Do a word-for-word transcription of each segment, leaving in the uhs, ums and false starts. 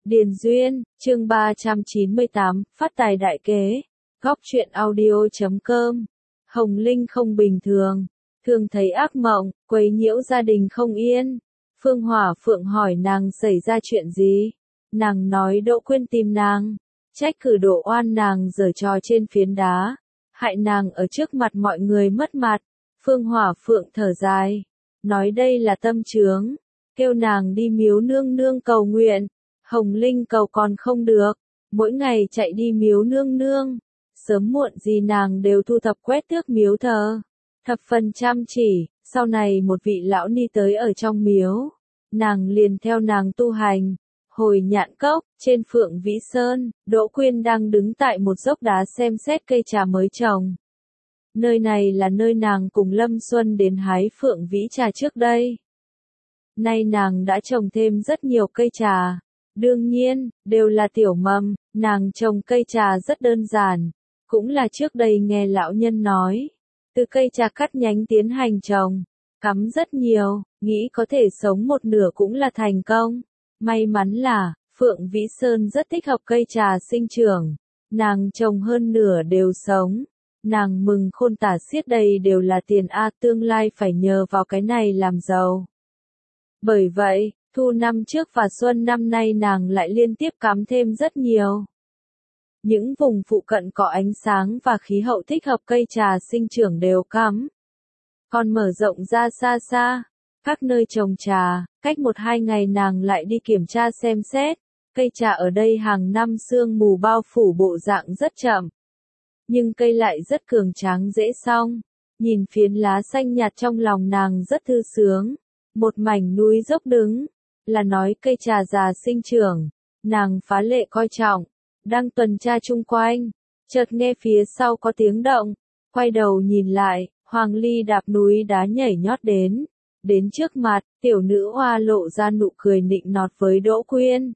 Điền Duyên, chương ba trăm chín mươi tám, phát tài đại kế. Góc truyện audio chấm com. Hồng Linh không bình thường, thường thấy ác mộng, quấy nhiễu gia đình không yên. Phương Hỏa Phượng hỏi nàng xảy ra chuyện gì. Nàng nói Đỗ Quyên tìm nàng, trách cứ Đỗ Oan nàng giở trò trên phiến đá, hại nàng ở trước mặt mọi người mất mặt. Phương Hỏa Phượng thở dài, nói đây là tâm chướng, kêu nàng đi miếu nương nương cầu nguyện. Hồng Linh cầu còn không được, mỗi ngày chạy đi miếu nương nương, sớm muộn gì nàng đều thu thập quét tước miếu thờ, thập phần chăm chỉ. Sau này một vị lão ni tới ở trong miếu, nàng liền theo nàng tu hành. Hồi Nhạn Cốc, trên Phượng Vĩ Sơn, Đỗ Quyên đang đứng tại một dốc đá xem xét cây trà mới trồng. Nơi này là nơi nàng cùng Lâm Xuân đến hái Phượng Vĩ trà trước đây. Nay nàng đã trồng thêm rất nhiều cây trà. Đương nhiên, đều là tiểu mầm, nàng trồng cây trà rất đơn giản, cũng là trước đây nghe lão nhân nói, từ cây trà cắt nhánh tiến hành trồng, cắm rất nhiều, nghĩ có thể sống một nửa cũng là thành công. May mắn là, Phượng Vĩ Sơn rất thích hợp cây trà sinh trưởng, nàng trồng hơn nửa đều sống, nàng mừng khôn tả xiết đây đều là tiền a, tương lai phải nhờ vào cái này làm giàu. Bởi vậy, thu năm trước và xuân năm nay nàng lại liên tiếp cắm thêm rất nhiều. Những vùng phụ cận có ánh sáng và khí hậu thích hợp cây trà sinh trưởng đều cắm. Còn mở rộng ra xa xa, các nơi trồng trà, cách một hai ngày nàng lại đi kiểm tra xem xét, cây trà ở đây hàng năm sương mù bao phủ bộ dạng rất chậm. Nhưng cây lại rất cường tráng dễ xong, nhìn phiến lá xanh nhạt trong lòng nàng rất thư sướng, một mảnh núi dốc đứng. Là nói cây trà già sinh trưởng, nàng phá lệ coi trọng, đang tuần tra chung quanh, chợt nghe phía sau có tiếng động, quay đầu nhìn lại, Hoàng Ly đạp núi đá nhảy nhót đến, đến trước mặt, tiểu nữ hoa lộ ra nụ cười nịnh nọt với Đỗ Quyên.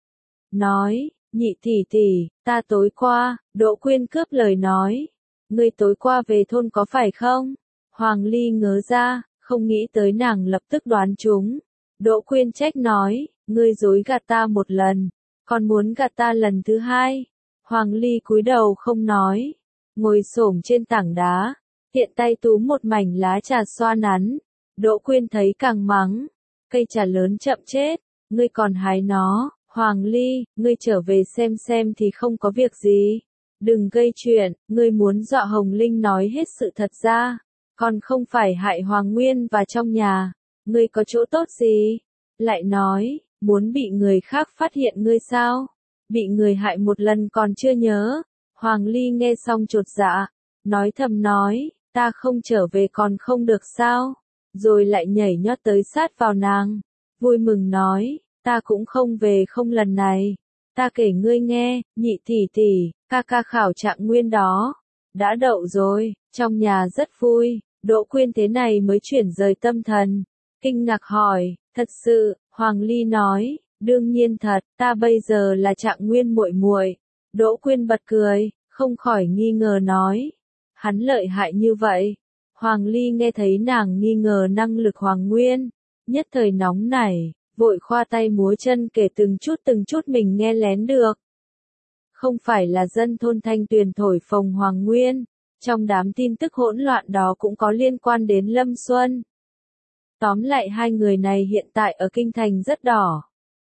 Nói, nhị tỷ tỷ, ta tối qua, Đỗ Quyên cướp lời nói, ngươi tối qua về thôn có phải không? Hoàng Ly ngớ ra, không nghĩ tới nàng lập tức đoán trúng. Đỗ Quyên trách nói, ngươi dối gạt ta một lần, còn muốn gạt ta lần thứ hai. Hoàng Ly cúi đầu không nói, ngồi xổm trên tảng đá, tiện tay túm một mảnh lá trà xoa nắn. Đỗ Quyên thấy càng mắng, cây trà lớn chậm chết, ngươi còn hái nó. Hoàng Ly, ngươi trở về xem xem thì không có việc gì. Đừng gây chuyện, ngươi muốn dọa Hồng Linh nói hết sự thật ra, còn không phải hại Hoàng Nguyên và trong nhà. Ngươi có chỗ tốt gì? Lại nói, muốn bị người khác phát hiện ngươi sao? Bị người hại một lần còn chưa nhớ. Hoàng Ly nghe xong chột dạ, nói thầm nói, ta không trở về còn không được sao? Rồi lại nhảy nhót tới sát vào nàng, vui mừng nói, ta cũng không về không lần này. Ta kể ngươi nghe, nhị tỷ tỷ, ca ca khảo trạng nguyên đó, đã đậu rồi, trong nhà rất vui. Đỗ Quyên thế này mới chuyển rời tâm thần. Kinh ngạc hỏi, thật sự? Hoàng Ly nói, đương nhiên thật, ta bây giờ là Trạng Nguyên muội muội. Đỗ Quyên bật cười, không khỏi nghi ngờ nói, hắn lợi hại như vậy. Hoàng Ly nghe thấy nàng nghi ngờ năng lực Hoàng Nguyên, nhất thời nóng nảy, vội khoa tay múa chân kể từng chút từng chút mình nghe lén được. Không phải là dân thôn Thanh Tuyền thổi phồng Hoàng Nguyên, trong đám tin tức hỗn loạn đó cũng có liên quan đến Lâm Xuân. Tóm lại hai người này hiện tại ở kinh thành rất đỏ.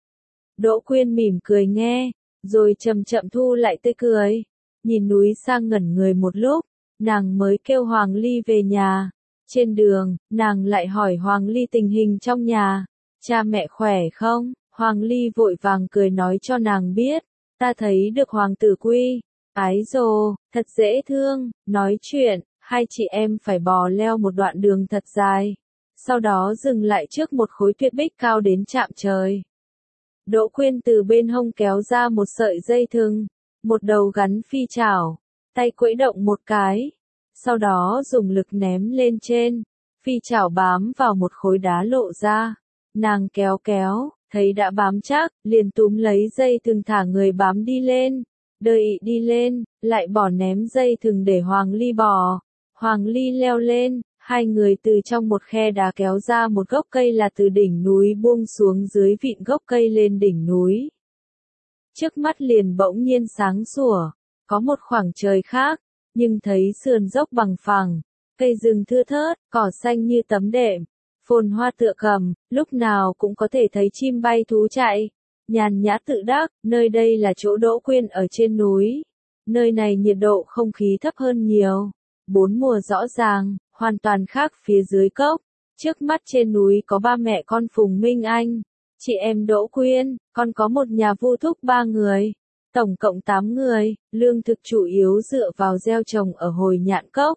Đỗ Quyên mỉm cười nghe, rồi chậm chậm thu lại tươi cười, nhìn núi sang ngẩn người một lúc, nàng mới kêu Hoàng Ly về nhà. Trên đường, nàng lại hỏi Hoàng Ly tình hình trong nhà, cha mẹ khỏe không? Hoàng Ly vội vàng cười nói cho nàng biết, ta thấy được Hoàng tử Quy, ái dồ, thật dễ thương, nói chuyện, hai chị em phải bò leo một đoạn đường thật dài. Sau đó dừng lại trước một khối tuyết bích cao đến chạm trời. Đỗ Quyên từ bên hông kéo ra một sợi dây thừng, một đầu gắn phi chảo, tay quẫy động một cái, sau đó dùng lực ném lên trên, phi chảo bám vào một khối đá lộ ra, nàng kéo kéo, thấy đã bám chắc, liền túm lấy dây thừng thả người bám đi lên, đợi đi lên, lại bỏ ném dây thừng để Hoàng Ly bò. Hoàng Ly leo lên, hai người từ trong một khe đá kéo ra một gốc cây là từ đỉnh núi buông xuống dưới vịn gốc cây lên đỉnh núi. trước mắt liền bỗng nhiên sáng sủa, có một khoảng trời khác, nhưng thấy sườn dốc bằng phẳng, cây rừng thưa thớt, cỏ xanh như tấm đệm, phồn hoa tựa cầm, lúc nào cũng có thể thấy chim bay thú chạy. Nhàn nhã tự đắc, nơi đây là chỗ Đỗ Quyên ở trên núi. Nơi này nhiệt độ không khí thấp hơn nhiều. Bốn mùa rõ ràng, hoàn toàn khác phía dưới cốc. Trước mắt trên núi có ba mẹ con Phùng Minh Anh, chị em Đỗ Quyên, còn có một nhà Vu Thúc ba người. Tổng cộng tám người, lương thực chủ yếu dựa vào gieo trồng ở Hồi Nhạn Cốc.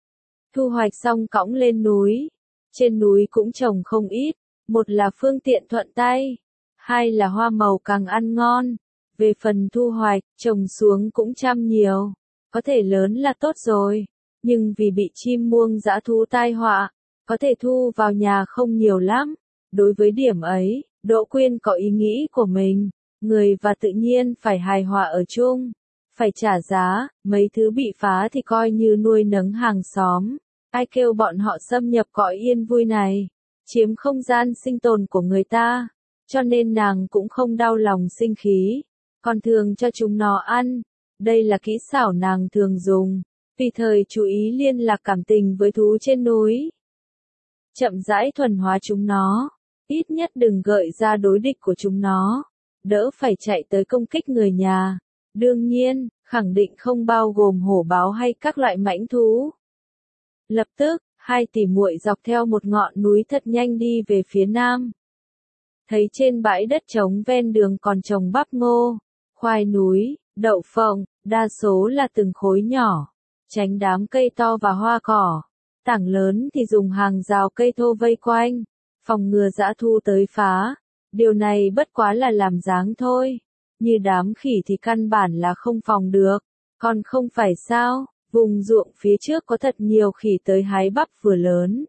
Thu hoạch xong cõng lên núi. Trên núi cũng trồng không ít, một là phương tiện thuận tay, hai là hoa màu càng ăn ngon. Về phần thu hoạch, trồng xuống cũng chăm nhiều, có thể lớn là tốt rồi, nhưng vì bị chim muông dã thú tai họa, có thể thu vào nhà không nhiều lắm. Đối với điểm ấy, Đỗ Quyên có ý nghĩ của mình, người và tự nhiên phải hài hòa ở chung, phải trả giá, mấy thứ bị phá thì coi như nuôi nấng hàng xóm. Ai kêu bọn họ xâm nhập cõi yên vui này, chiếm không gian sinh tồn của người ta, cho nên nàng cũng không đau lòng sinh khí, còn thường cho chúng nó ăn. Đây là kỹ xảo nàng thường dùng, tùy thời chú ý liên lạc cảm tình với thú trên núi. Chậm rãi thuần hóa chúng nó, ít nhất đừng gợi ra đối địch của chúng nó, đỡ phải chạy tới công kích người nhà. Đương nhiên, khẳng định không bao gồm hổ báo hay các loại mãnh thú. Lập tức, hai tỷ muội dọc theo một ngọn núi thật nhanh đi về phía nam. Thấy trên bãi đất trống ven đường còn trồng bắp ngô, khoai núi, đậu phộng, đa số là từng khối nhỏ, tránh đám cây to và hoa cỏ. Tảng lớn thì dùng hàng rào cây thô vây quanh, phòng ngừa dã thu tới phá. Điều này bất quá là làm dáng thôi, như đám khỉ thì căn bản là không phòng được, còn không phải sao? Vùng ruộng phía trước có thật nhiều khỉ tới hái bắp vừa lớn.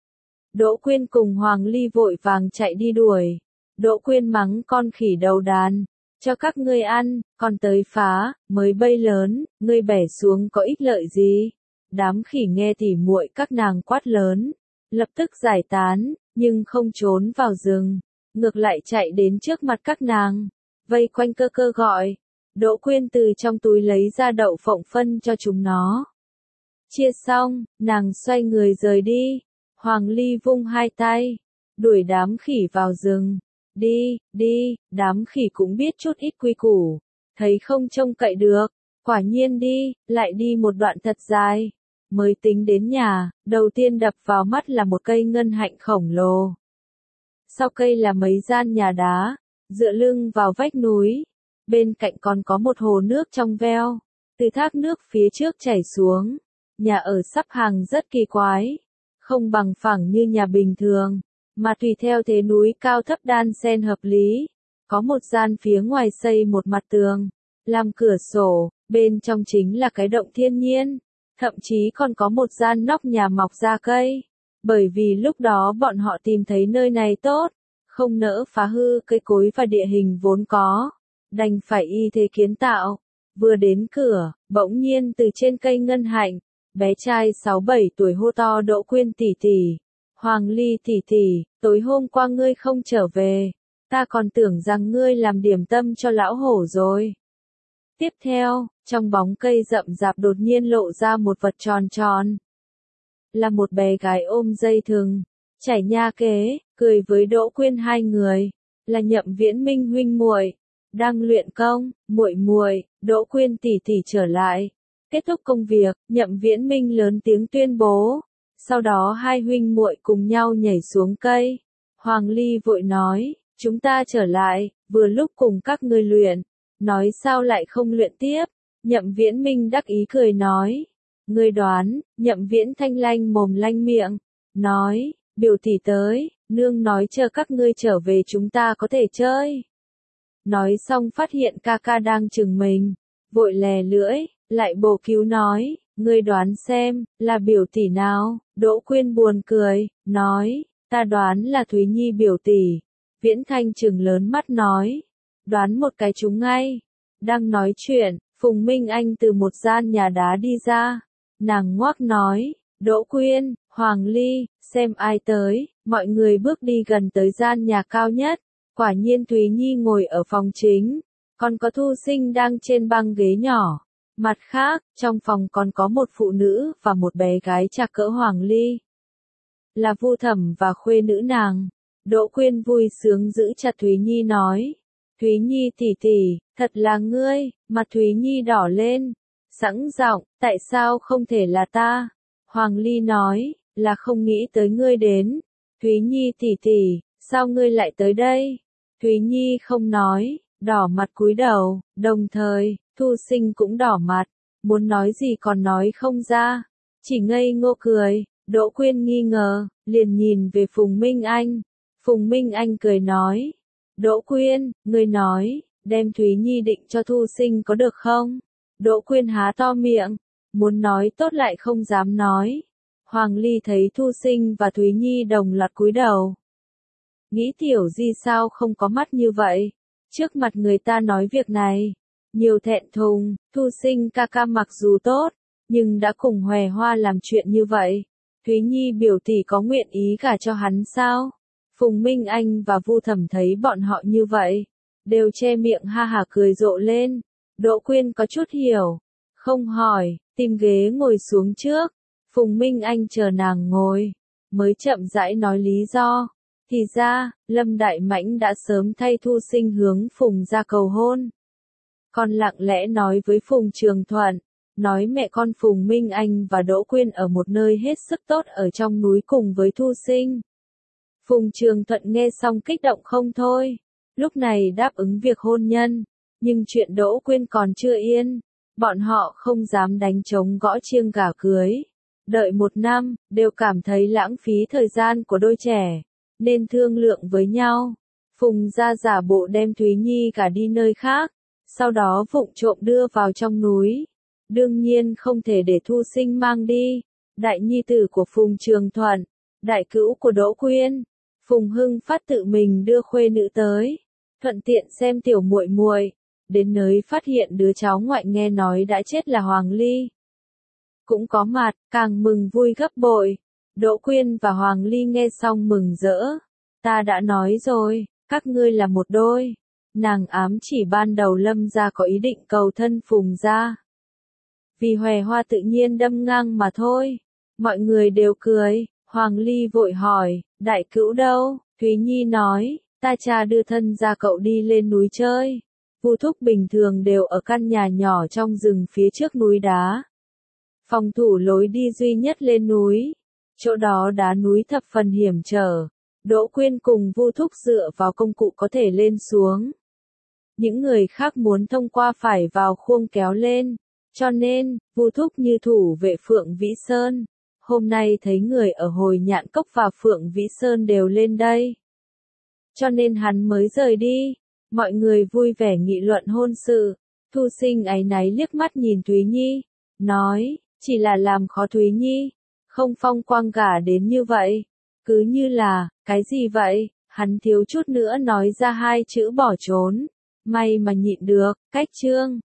Đỗ Quyên cùng Hoàng Ly vội vàng chạy đi đuổi. Đỗ Quyên mắng con khỉ đầu đàn, cho các ngươi ăn, còn tới phá, mới bay lớn, ngươi bẻ xuống có ích lợi gì? Đám khỉ nghe tỉ muội các nàng quát lớn, lập tức giải tán, nhưng không trốn vào rừng, ngược lại chạy đến trước mặt các nàng, vây quanh cơ cơ gọi. Đỗ Quyên từ trong túi lấy ra đậu phộng phân cho chúng nó. Chia xong, nàng xoay người rời đi. Hoàng Ly vung hai tay, đuổi đám khỉ vào rừng. Đi, đi, đám khỉ cũng biết chút ít quy củ. Thấy không trông cậy được, quả nhiên đi, lại đi một đoạn thật dài. Mới tính đến nhà, đầu tiên đập vào mắt là một cây ngân hạnh khổng lồ. Sau cây là mấy gian nhà đá, dựa lưng vào vách núi. Bên cạnh còn có một hồ nước trong veo, từ thác nước phía trước chảy xuống. Nhà ở sắp hàng rất kỳ quái, không bằng phẳng như nhà bình thường, mà tùy theo thế núi cao thấp đan xen hợp lý. Có một gian phía ngoài xây một mặt tường, làm cửa sổ, bên trong chính là cái động thiên nhiên, thậm chí còn có một gian nóc nhà mọc ra cây. Bởi vì lúc đó bọn họ tìm thấy nơi này tốt, không nỡ phá hư cây cối và địa hình vốn có. Đành phải y thế kiến tạo. Vừa đến cửa, bỗng nhiên từ trên cây ngân hạnh, bé trai sáu bảy tuổi hô to Đỗ Quyên tỷ tỷ, Hoàng Ly tỷ tỷ, tối hôm qua ngươi không trở về, ta còn tưởng rằng ngươi làm điểm tâm cho lão hổ rồi. Tiếp theo, trong bóng cây rậm rạp đột nhiên lộ ra một vật tròn tròn. Là một bé gái ôm dây thừng, chảy nha kế, cười với Đỗ Quyên hai người, là Nhậm Viễn Minh huynh muội. Đang luyện công, muội muội, Đỗ Quyên tỷ tỷ trở lại. Kết thúc công việc, Nhậm Viễn Minh lớn tiếng tuyên bố. Sau đó hai huynh muội cùng nhau nhảy xuống cây. Hoàng Ly vội nói, chúng ta trở lại, vừa lúc cùng các ngươi luyện. Nói sao lại không luyện tiếp? Nhậm Viễn Minh đắc ý cười nói. Ngươi đoán, Nhậm Viễn Thanh lanh mồm lanh miệng. Nói, biểu tỷ tới, nương nói chờ các ngươi trở về chúng ta có thể chơi. Nói xong phát hiện ca ca đang chừng mình, vội lè lưỡi, lại bổ cứu nói, ngươi đoán xem, là biểu tỷ nào? Đỗ Quyên buồn cười, nói, ta đoán là Thúy Nhi biểu tỷ. Viễn Thanh chừng lớn mắt nói, đoán một cái trúng ngay. Đang nói chuyện, Phùng Minh Anh từ một gian nhà đá đi ra, nàng ngoác nói, Đỗ Quyên, Hoàng Ly, xem ai tới. Mọi người bước đi gần tới gian nhà cao nhất. Quả nhiên Thúy Nhi ngồi ở phòng chính, Còn có Thu Sinh đang trên băng ghế nhỏ. Mặt khác, trong phòng còn có một phụ nữ và một bé gái trạc cỡ Hoàng Ly. Là Vu Thẩm và khuê nữ nàng. Đỗ Quyên vui sướng giữ chặt Thúy Nhi nói. Thúy Nhi tỷ tỷ, thật là ngươi, mặt Thúy Nhi đỏ lên. Sẵn giọng, tại sao không thể là ta? Hoàng Ly nói, là không nghĩ tới ngươi đến. Thúy Nhi tỷ tỷ, sao ngươi lại tới đây? Thúy Nhi không nói, đỏ mặt cúi đầu, đồng thời, Thu Sinh cũng đỏ mặt, muốn nói gì còn nói không ra, chỉ ngây ngô cười. Đỗ Quyên nghi ngờ, liền nhìn về Phùng Minh Anh. Phùng Minh Anh cười nói, Đỗ Quyên, ngươi nói, đem Thúy Nhi định cho Thu Sinh có được không? Đỗ Quyên há to miệng, muốn nói tốt lại không dám nói. Hoàng Ly thấy Thu Sinh và Thúy Nhi đồng loạt cúi đầu. Nghĩ Tiểu Di sao không có mắt như vậy? Trước mặt người ta nói việc này. Nhiều thẹn thùng, Thu Sinh ca ca mặc dù tốt, nhưng đã cùng Hòe Hoa làm chuyện như vậy. Thúy Nhi biểu tỷ có nguyện ý gả cho hắn sao? Phùng Minh Anh và Vu Thẩm thấy bọn họ như vậy, đều che miệng ha hả cười rộ lên. Đỗ Quyên có chút hiểu, không hỏi, tìm ghế ngồi xuống trước. Phùng Minh Anh chờ nàng ngồi, mới chậm rãi nói lý do. Thì ra, Lâm Đại Mãnh đã sớm thay Thu Sinh hướng Phùng ra cầu hôn. Còn lặng lẽ nói với Phùng Trường Thuận, nói mẹ con Phùng Minh Anh và Đỗ Quyên ở một nơi hết sức tốt ở trong núi cùng với Thu Sinh. Phùng Trường Thuận nghe xong kích động không thôi, lúc này đáp ứng việc hôn nhân, nhưng chuyện Đỗ Quyên còn chưa yên, bọn họ không dám đánh trống gõ chiêng gả cưới. Đợi một năm, đều cảm thấy lãng phí thời gian của đôi trẻ, nên thương lượng với nhau. Phùng ra giả bộ đem Thúy Nhi gả đi nơi khác, sau đó vụng trộm đưa vào trong núi. Đương nhiên không thể để Thu Sinh mang đi. Đại nhi tử của Phùng Trường Thuận, đại cữu của Đỗ Quyên, Phùng Hưng Phát tự mình đưa khuê nữ tới, thuận tiện xem tiểu muội muội. Đến nơi phát hiện đứa cháu ngoại nghe nói đã chết là Hoàng Ly. Cũng có mặt, càng mừng vui gấp bội. Đỗ Quyên và Hoàng Ly nghe xong mừng rỡ. Ta đã nói rồi, các ngươi là một đôi. Nàng ám chỉ ban đầu Lâm gia có ý định cầu thân Phùng gia. Vì Hòe Hoa tự nhiên đâm ngang mà thôi. Mọi người đều cười. Hoàng Ly vội hỏi, đại cữu đâu? Thúy Nhi nói, ta cha đưa thân gia cậu đi lên núi chơi. Vu Thúc bình thường đều ở căn nhà nhỏ trong rừng phía trước núi đá. Phòng thủ lối đi duy nhất lên núi. Chỗ đó đá núi thập phần hiểm trở. Đỗ Quyên cùng Vu Thúc dựa vào công cụ có thể lên xuống. Những người khác muốn thông qua phải vào khuông kéo lên. Cho nên, Vu Thúc như thủ vệ Phượng Vĩ Sơn. Hôm nay thấy người ở Hồi Nhạn Cốc và Phượng Vĩ Sơn đều lên đây. Cho nên hắn mới rời đi. Mọi người vui vẻ nghị luận hôn sự. Thu Sinh áy náy liếc mắt nhìn Thúy Nhi. Nói, chỉ là làm khó Thúy Nhi. Không phong quang gả đến như vậy. Cứ như là, cái gì vậy? Hắn thiếu chút nữa nói ra hai chữ bỏ trốn. May mà nhịn được, cách chương.